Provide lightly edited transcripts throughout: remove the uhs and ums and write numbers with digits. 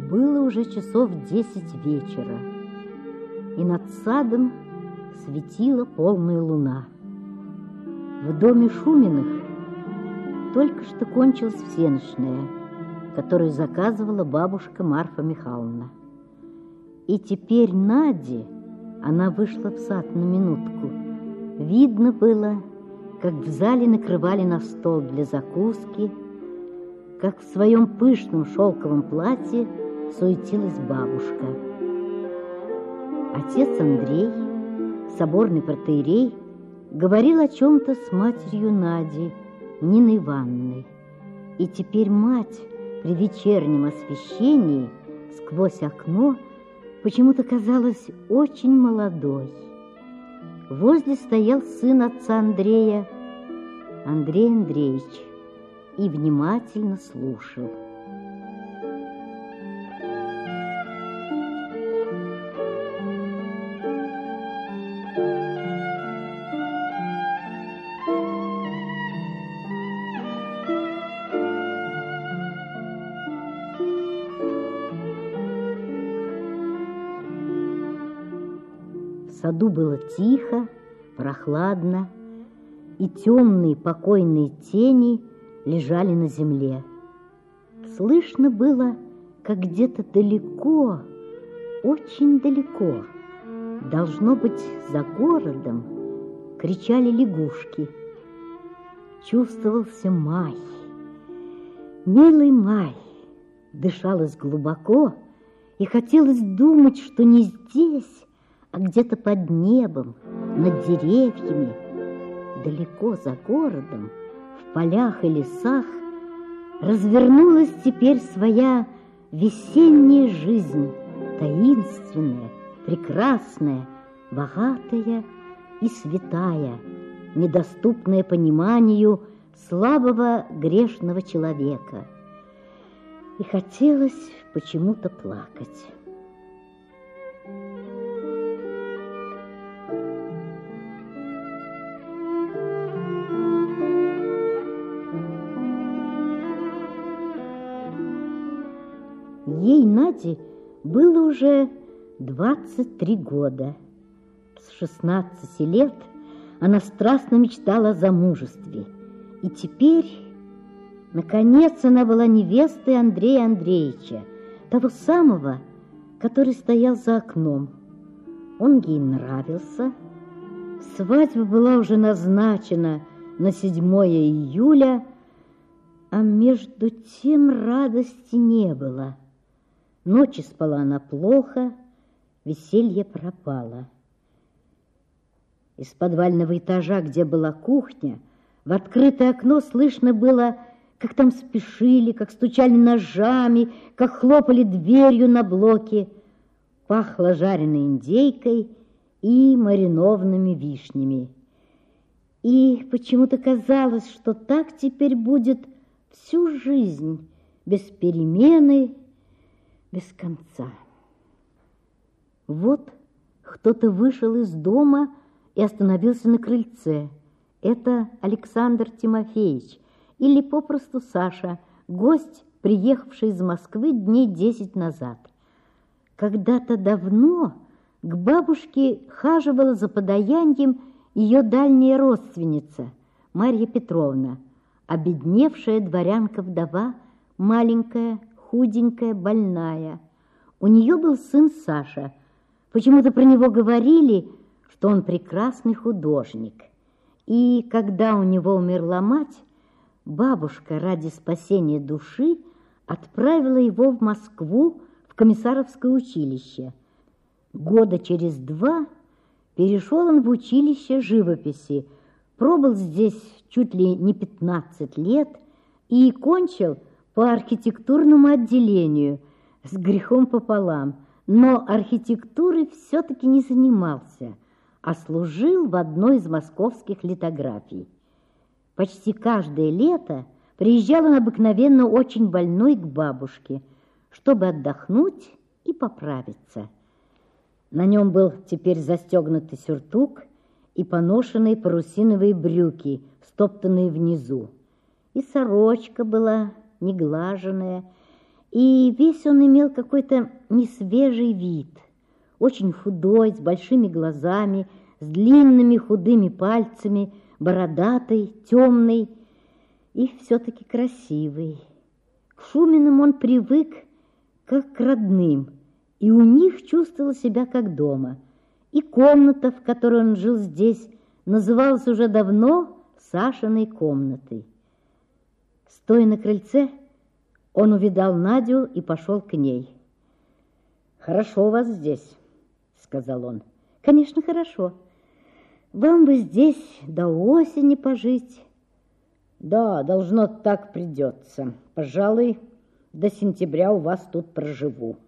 Было уже часов 10 вечера, и над садом светила полная луна. В доме Шуминых только что кончилась всенощная, которую заказывала бабушка Марфа Михайловна. И теперь Наде, она вышла в сад на минутку, видно было, как в зале накрывали на стол для закуски, как в своем пышном шелковом платье суетилась бабушка. Отец Андрей, соборный протоиерей, говорил о чем-то с матерью Нади, Ниной Ивановной. И теперь мать при вечернем освещении сквозь окно почему-то казалась очень молодой. Возле стоял сын отца Андрея, Андрей Андреевич, и внимательно слушал. В саду было тихо, прохладно, и темные покойные тени лежали на земле. Слышно было, как где-то далеко, очень далеко, должно быть, за городом, кричали лягушки. Чувствовался май, милый май, дышалось глубоко, и хотелось думать, что не здесь, а где-то под небом, над деревьями, далеко за городом, в полях и лесах, развернулась теперь своя весенняя жизнь, таинственная, прекрасная, богатая и святая, недоступная пониманию слабого грешного человека. И хотелось почему-то плакать. Ей, Наде, было уже 23 года. С 16 лет она страстно мечтала о замужестве. И теперь, наконец, она была невестой Андрея Андреевича, того самого, который стоял за окном. Он ей нравился. Свадьба была уже назначена на 7 июля, а между тем радости не было. Ночи спала она плохо, веселье пропало. Из подвального этажа, где была кухня, в открытое окно слышно было, как там спешили, как стучали ножами, как хлопали дверью на блоке. Пахло жареной индейкой и маринованными вишнями. И почему-то казалось, что так теперь будет всю жизнь, без перемены, без конца. Вот кто-то вышел из дома и остановился на крыльце. Это Александр Тимофеевич, или попросту Саша, гость, приехавший из Москвы дней 10 назад. Когда-то давно к бабушке хаживала за подаянием ее дальняя родственница Марья Петровна, обедневшая дворянка-вдова, маленькая, худенькая, больная. У нее был сын Саша. Почему-то про него говорили, что он прекрасный художник. И когда у него умерла мать, бабушка ради спасения души отправила его в Москву в комиссаровское училище. Года через 2 перешел он в училище живописи, пробыл здесь чуть ли не 15 лет и кончил по архитектурному отделению с грехом пополам, но архитектурой все-таки не занимался, а служил в одной из московских литографий. Почти каждое лето приезжал он обыкновенно очень больной к бабушке, чтобы отдохнуть и поправиться. На нем был теперь застегнутый сюртук и поношенные парусиновые брюки, стоптанные внизу. И сорочка была неглаженная, и весь он имел какой-то несвежий вид, очень худой, с большими глазами, с длинными худыми пальцами, бородатый, темный и все-таки красивый. К Шуминым он привык как к родным, и у них чувствовал себя как дома. И комната, в которой он жил здесь, называлась уже давно Сашиной комнатой. Стоя на крыльце, он увидал Надю и пошел к ней. «Хорошо у вас здесь», — сказал он. «Конечно, хорошо. Вам бы здесь до осени пожить». «Да, должно, так придется. Пожалуй, до сентября у вас тут проживу».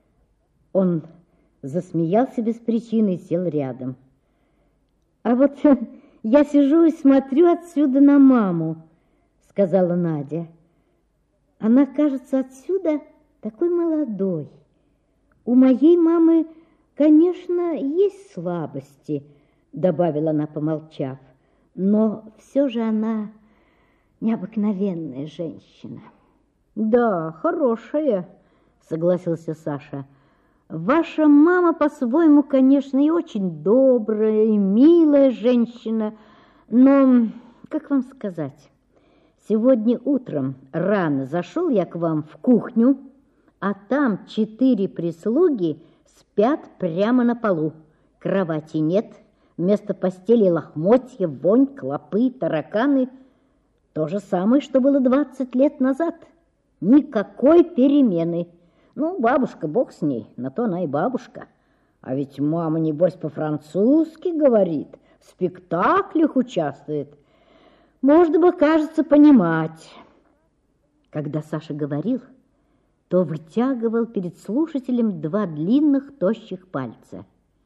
Он засмеялся без причины и сел рядом. «А вот я сижу и смотрю отсюда на маму», — сказала Надя. «Она, кажется, отсюда такой молодой. У моей мамы, конечно, есть слабости», — добавила она, помолчав, «но все же она необыкновенная женщина». «Да, хорошая», — согласился Саша. «Ваша мама по-своему, конечно, и очень добрая, и милая женщина, но, как вам сказать, сегодня утром рано зашел я к вам в кухню, а там 4 прислуги спят прямо на полу. Кровати нет, вместо постели лохмотья, вонь, клопы, тараканы. То же самое, что было 20 лет назад. Никакой перемены. Ну, бабушка, бог с ней, на то она и бабушка. А ведь мама, небось, по-французски говорит, в спектаклях участвует. Можно бы, кажется, понимать». Когда Саша говорил, то вытягивал перед слушателем 2 длинных тощих пальца.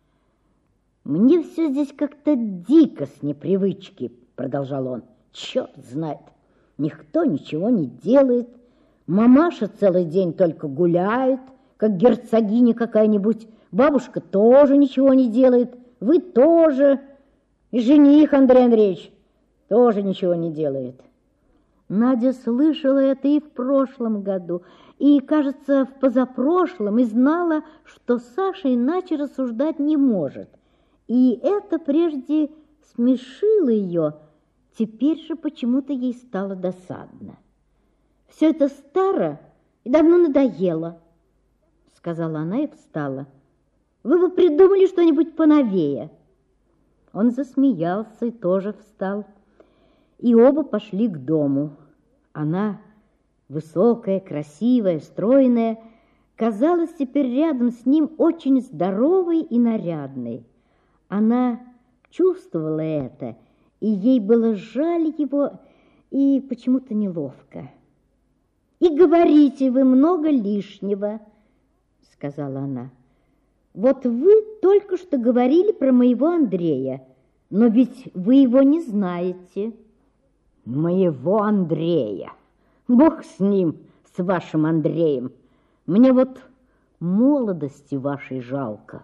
«Мне все здесь как-то дико с непривычки», — продолжал он. «Черт знает, никто ничего не делает. Мамаша целый день только гуляет, как герцогиня какая-нибудь. Бабушка тоже ничего не делает. Вы тоже. И жених Андрей Андреевич тоже ничего не делает». Надя слышала это и в прошлом году, и, кажется, в позапрошлом, и знала, что Саша иначе рассуждать не может. И это прежде смешило ее, теперь же почему-то ей стало досадно. «Все это старо и давно надоело», — сказала она и встала. «Вы бы придумали что-нибудь поновее». Он засмеялся и тоже встал. И оба пошли к дому. Она, высокая, красивая, стройная, казалась теперь рядом с ним очень здоровой и нарядной. Она чувствовала это, и ей было жаль его и почему-то неловко. «И говорите вы много лишнего», — сказала она. «Вот вы только что говорили про моего Андрея, но ведь вы его не знаете». «Моего Андрея! Бог с ним, с вашим Андреем! Мне вот молодости вашей жалко».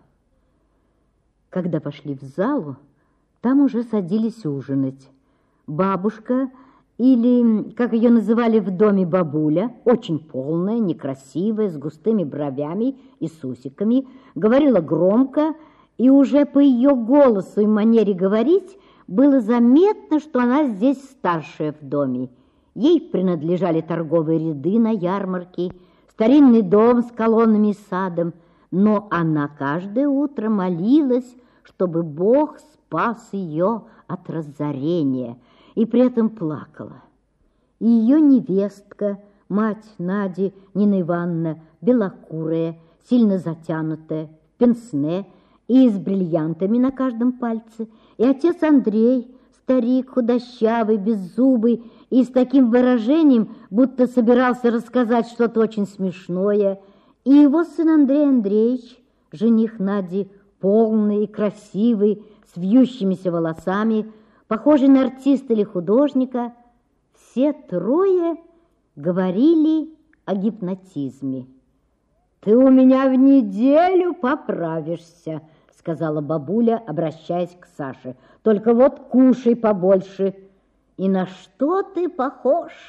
Когда пошли в залу, там уже садились ужинать. Бабушка, или, как ее называли в доме, бабуля, очень полная, некрасивая, с густыми бровями и с усиками, говорила громко, и уже по ее голосу и манере говорить было заметно, что она здесь старшая в доме. Ей принадлежали торговые ряды на ярмарке, старинный дом с колоннами и садом, но она каждое утро молилась, чтобы Бог спас ее от разорения, и при этом плакала. И ее невестка, мать Нади, Нина Ивановна, белокурая, сильно затянутая, в пенсне и с бриллиантами на каждом пальце, и отец Андрей, старик, худощавый, беззубый, и с таким выражением, будто собирался рассказать что-то очень смешное, и его сын Андрей Андреевич, жених Нади, полный и красивый, с вьющимися волосами, похожий на артиста или художника, все трое говорили о гипнотизме. «Ты у меня в неделю поправишься», — сказала бабуля, обращаясь к Саше. «Только вот кушай побольше». «И на что ты похож?»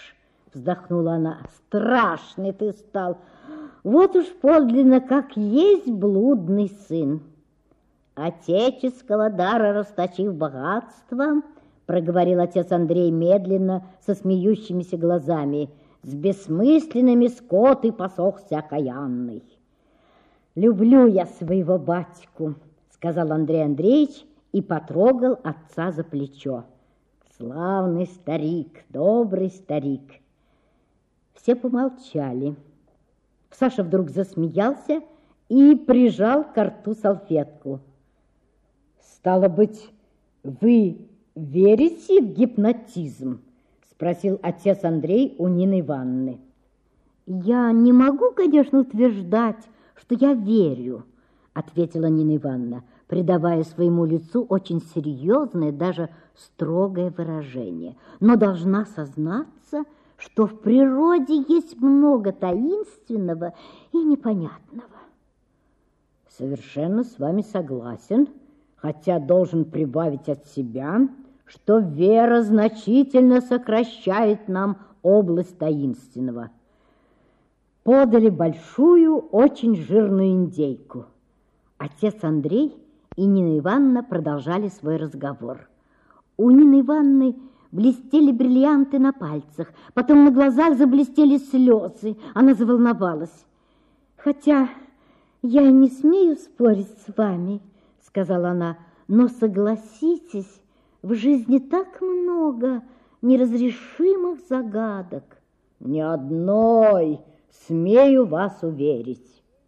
вздохнула она. Страшный ты стал. Вот уж подлинно, как есть блудный сын. Отеческого дара расточив богатство, проговорил отец Андрей медленно, со смеющимися глазами, с бессмысленными скот и посохся окаянный. Люблю я своего батьку, сказал Андрей Андреевич и потрогал отца за плечо. Славный старик, добрый старик. Все помолчали. Саша вдруг засмеялся и прижал к рту салфетку. Стало быть, вы верите в гипнотизм? Спросил отец Андрей у Нины Ивановны. Я не могу, конечно, утверждать, что я верю, ответила Нина Ивановна, придавая своему лицу очень серьезное, даже строгое выражение. Но должна сознаться, что в природе есть много таинственного и непонятного. Совершенно с вами согласен, хотя должен прибавить от себя, что вера значительно сокращает нам область таинственного. Подали большую, очень жирную индейку. Отец Андрей и Нина Ивановна продолжали свой разговор. У Нины Ивановны блестели бриллианты на пальцах, потом на глазах заблестели слезы. Она заволновалась. «Хотя я и не смею спорить с вами, — сказала она, — но согласитесь, в жизни так много неразрешимых загадок». «Ни одной, смею вас уверить».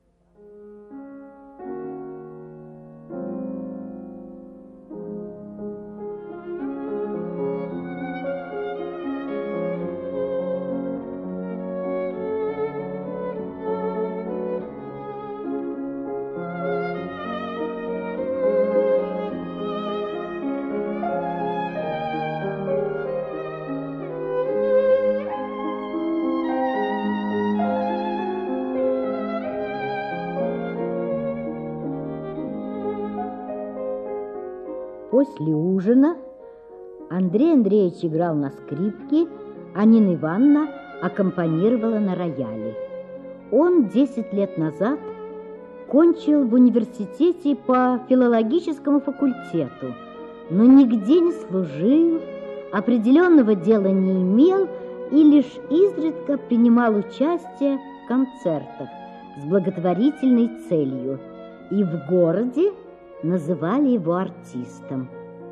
После ужина Андрей Андреевич играл на скрипке, а Нина Ивановна аккомпанировала на рояле. Он 10 лет назад кончил в университете по филологическому факультету, но нигде не служил, определенного дела не имел и лишь изредка принимал участие в концертах с благотворительной целью, и в городе называли его артистом.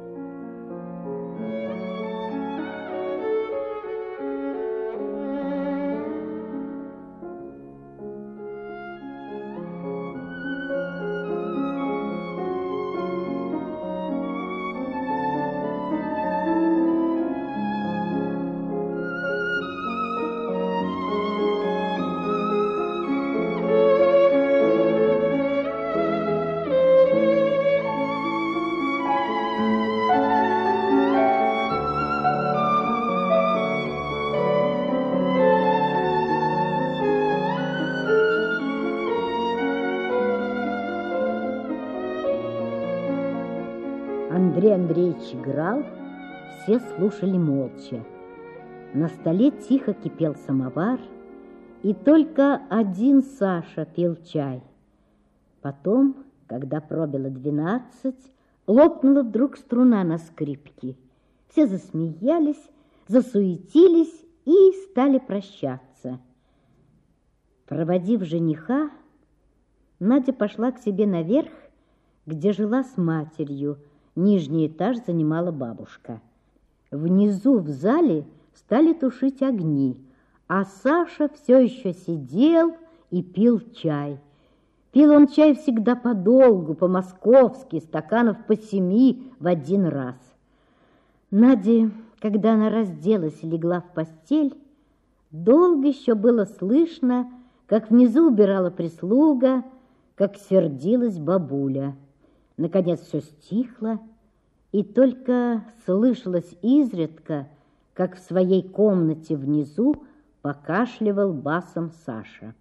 Андрей Андреевич играл, все слушали молча. На столе тихо кипел самовар, и только один Саша пил чай. Потом, когда пробило 12, лопнула вдруг струна на скрипке. Все засмеялись, засуетились и стали прощаться. Проводив жениха, Надя пошла к себе наверх, где жила с матерью. Нижний этаж занимала бабушка. Внизу в зале стали тушить огни, а Саша все еще сидел и пил чай. Пил он чай всегда подолгу, по-московски, стаканов по 7 в один раз. Надя, когда она разделась и легла в постель, долго еще было слышно, как внизу убирала прислуга, как сердилась бабуля. Наконец все стихло, и только слышалось изредка, как в своей комнате внизу покашливал басом Саша.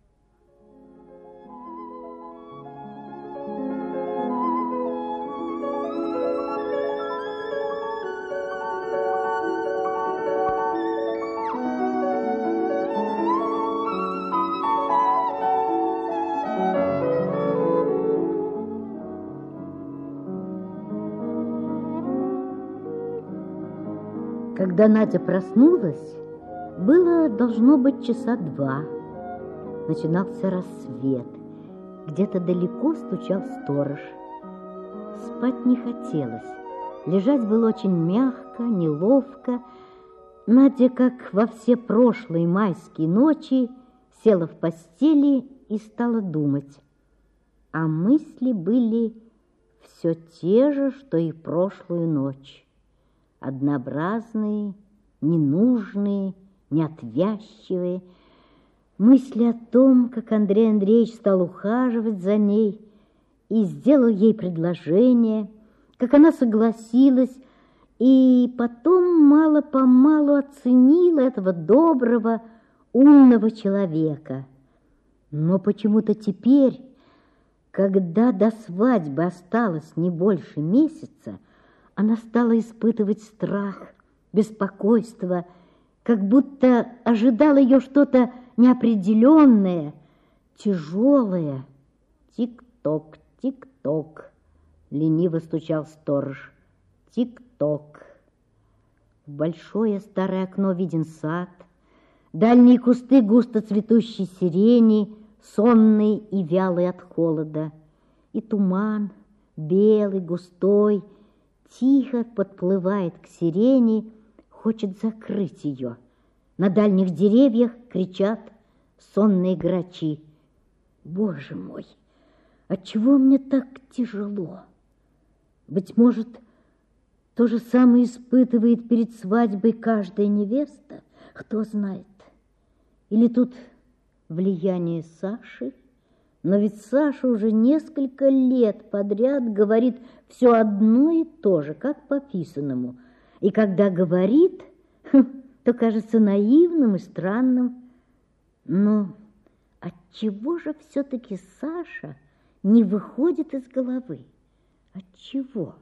Когда Надя проснулась, было, должно быть, часа 2. Начинался рассвет. Где-то далеко стучал сторож. Спать не хотелось. Лежать было очень мягко, неловко. Надя, как во все прошлые майские ночи, села в постели и стала думать. А мысли были все те же, что и прошлую ночь. Однообразные, ненужные, неотвязчивые. Мысли о том, как Андрей Андреевич стал ухаживать за ней и сделал ей предложение, как она согласилась, и потом мало-помалу оценила этого доброго, умного человека. Но почему-то теперь, когда до свадьбы осталось не больше месяца, она стала испытывать страх, беспокойство, как будто ожидало ее что-то неопределенное, тяжелое. Тик-ток, тик-ток, лениво стучал сторож. Тик-ток. В большое старое окно виден сад, дальние кусты густо цветущей сирени, сонные и вялые от холода, и туман, белый, густой, тихо подплывает к сирени, хочет закрыть ее. На дальних деревьях кричат сонные грачи. Боже мой, отчего мне так тяжело? Быть может, то же самое испытывает перед свадьбой каждая невеста, кто знает. Или тут влияние Саши? Но ведь Саша уже несколько лет подряд говорит все одно и то же, как по писанному. И когда говорит, то кажется наивным и странным. Но отчего же все-таки Саша не выходит из головы? Отчего?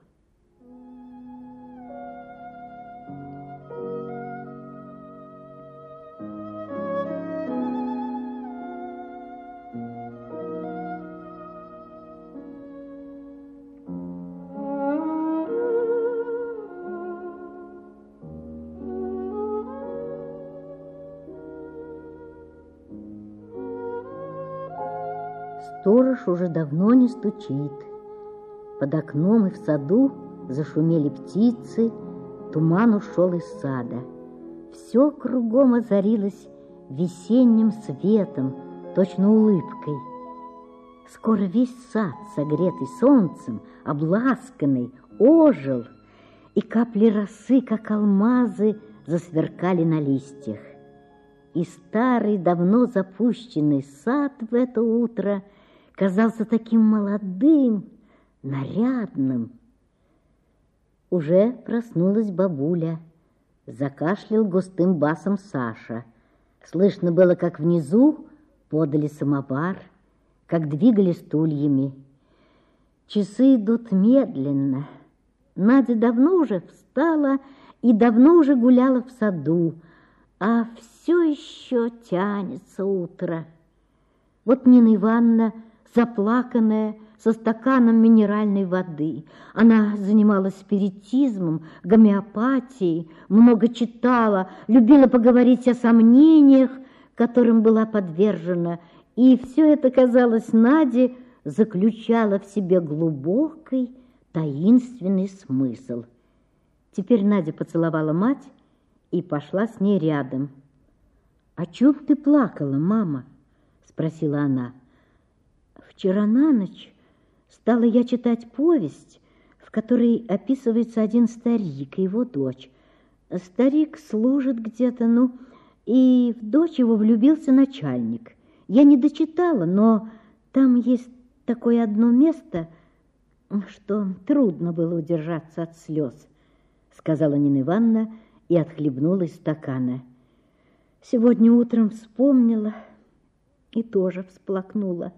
Сторож уже давно не стучит. Под окном и в саду зашумели птицы, туман ушел из сада. Все кругом озарилось весенним светом, точно улыбкой. Скоро весь сад, согретый солнцем, обласканный, ожил, и капли росы, как алмазы, засверкали на листьях. И старый, давно запущенный сад в это утро казался таким молодым, нарядным. Уже проснулась бабуля. Закашлял густым басом Саша. Слышно было, как внизу подали самовар, как двигали стульями. Часы идут медленно. Надя давно уже встала и давно уже гуляла в саду, а все еще тянется утро. Вот Нина Ивановна, заплаканная, со стаканом минеральной воды. Она занималась спиритизмом, гомеопатией, много читала, любила поговорить о сомнениях, которым была подвержена, и все это, казалось, Наде заключало в себе глубокий, таинственный смысл. Теперь Надя поцеловала мать и пошла с ней рядом. «О чем ты плакала, мама?» – спросила она. «Вчера на ночь стала я читать повесть, в которой описывается один старик и его дочь. Старик служит где-то, и в дочь его влюбился начальник. Я не дочитала, но там есть такое одно место, что трудно было удержаться от слез», сказала Нина Ивановна и отхлебнула из стакана. «Сегодня утром вспомнила и тоже всплакнула.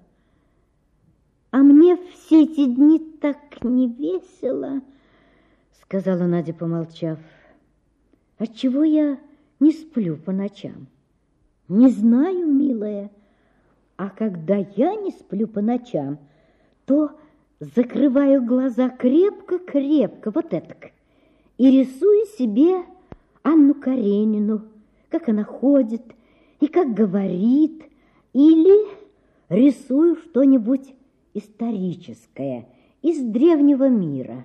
А мне все эти дни так не весело», сказала Надя, помолчав. «Отчего я не сплю по ночам?» «Не знаю, милая. А когда я не сплю по ночам, то закрываю глаза крепко-крепко, вот этак, и рисую себе Анну Каренину, как она ходит и как говорит, или рисую что-нибудь историческое из древнего мира.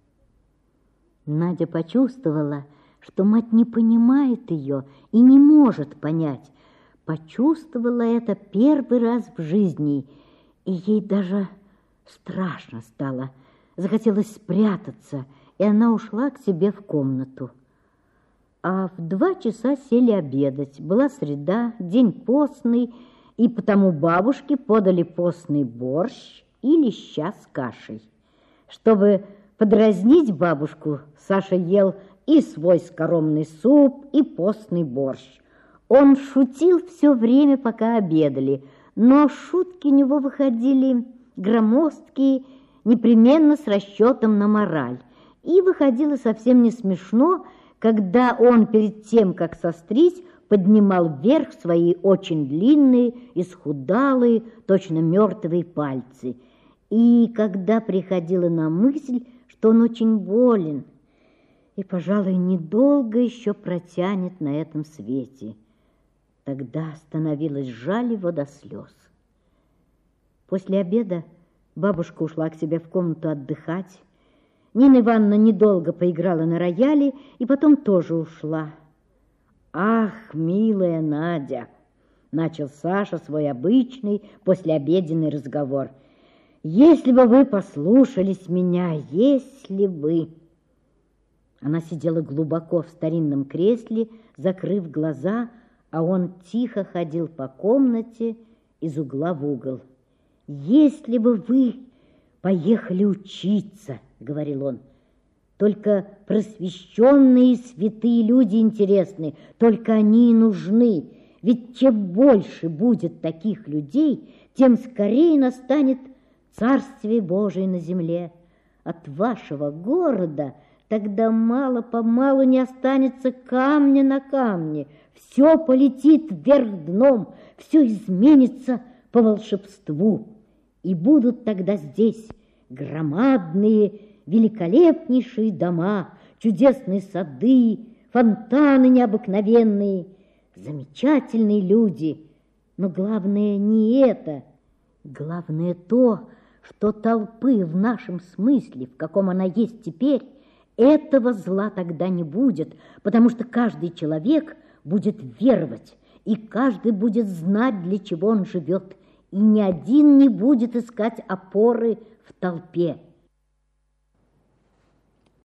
Надя почувствовала, что мать не понимает ее и не может понять. Почувствовала это первый раз в жизни, и ей даже страшно стало. Захотелось спрятаться, и она ушла к себе в комнату. А в 2 часа сели обедать. Была среда, день постный, и потому бабушке подали постный борщ и леща с кашей. Чтобы подразнить бабушку, Саша ел и свой скоромный суп, и постный борщ. Он шутил все время, пока обедали, но шутки у него выходили громоздкие, непременно с расчетом на мораль. И выходило совсем не смешно, когда он перед тем, как сострить, поднимал вверх свои очень длинные, исхудалые, точно мертвые пальцы. И когда приходила на мысль, что он очень болен и, пожалуй, недолго еще протянет на этом свете, тогда становилось жаль его до слез. После обеда бабушка ушла к себе в комнату отдыхать. Нина Ивановна недолго поиграла на рояле и потом тоже ушла. «Ах, милая Надя!» — начал Саша свой обычный послеобеденный разговор. «Если бы вы послушались меня, если бы...» Она сидела глубоко в старинном кресле, закрыв глаза, а он тихо ходил по комнате из угла в угол. «Если бы вы поехали учиться, — говорил он, — только просвещенные и святые люди интересны, только они и нужны, ведь чем больше будет таких людей, тем скорее настанет Царствие Божие на земле. От вашего города тогда мало-помалу не останется камня на камне, все полетит вверх дном, все изменится по волшебству, и будут тогда здесь громадные, великолепнейшие дома, чудесные сады, фонтаны необыкновенные, замечательные люди. Но главное не это, главное то, что толпы в нашем смысле, в каком она есть теперь, этого зла тогда не будет, потому что каждый человек будет веровать, и каждый будет знать, для чего он живет, и ни один не будет искать опоры в толпе.